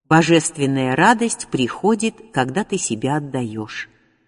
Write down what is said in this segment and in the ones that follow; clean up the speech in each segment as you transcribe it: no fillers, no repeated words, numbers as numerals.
Божественная радость приходит, когда ты себя отдаешь.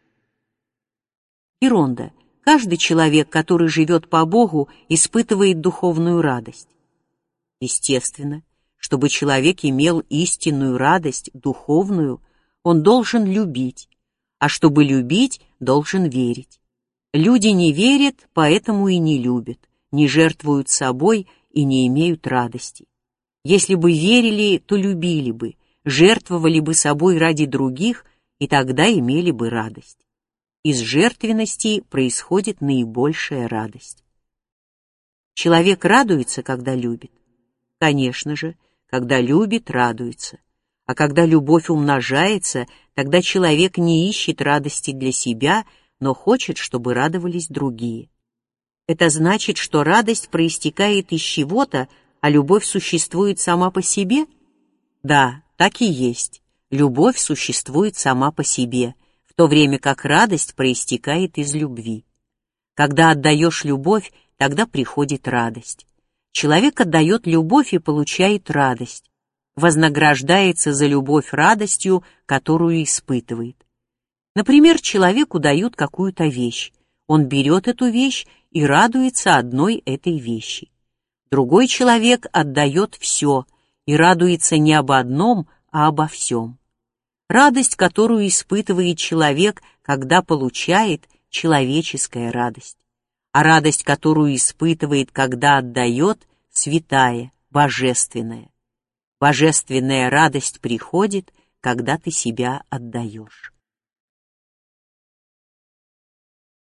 Иронда. Каждый человек, который живет по Богу, испытывает духовную радость. Естественно, чтобы человек имел истинную радость, духовную, он должен любить, а чтобы любить, должен верить. Люди не верят, поэтому и не любят, не жертвуют собой и не имеют радости. Если бы верили, то любили бы, жертвовали бы собой ради других, и тогда имели бы радость. Из жертвенности происходит наибольшая радость. Человек радуется, когда любит. Конечно же, когда любит, радуется. А когда любовь умножается, тогда человек не ищет радости для себя, но хочет, чтобы радовались другие. Это значит, что радость проистекает из чего-то, а любовь существует сама по себе? Да, так и есть. Любовь существует сама по себе, в то время как радость проистекает из любви. Когда отдаешь любовь, тогда приходит радость. Человек отдает любовь и получает радость, вознаграждается за любовь радостью, которую испытывает. Например, человеку дают какую-то вещь, он берет эту вещь и радуется одной этой вещи. Другой человек отдает все и радуется не об одном, а обо всем. Радость, которую испытывает человек, когда получает, человеческая радость. А радость, которую испытывает, когда отдает, святая, божественная. Божественная радость приходит, когда ты себя отдаешь.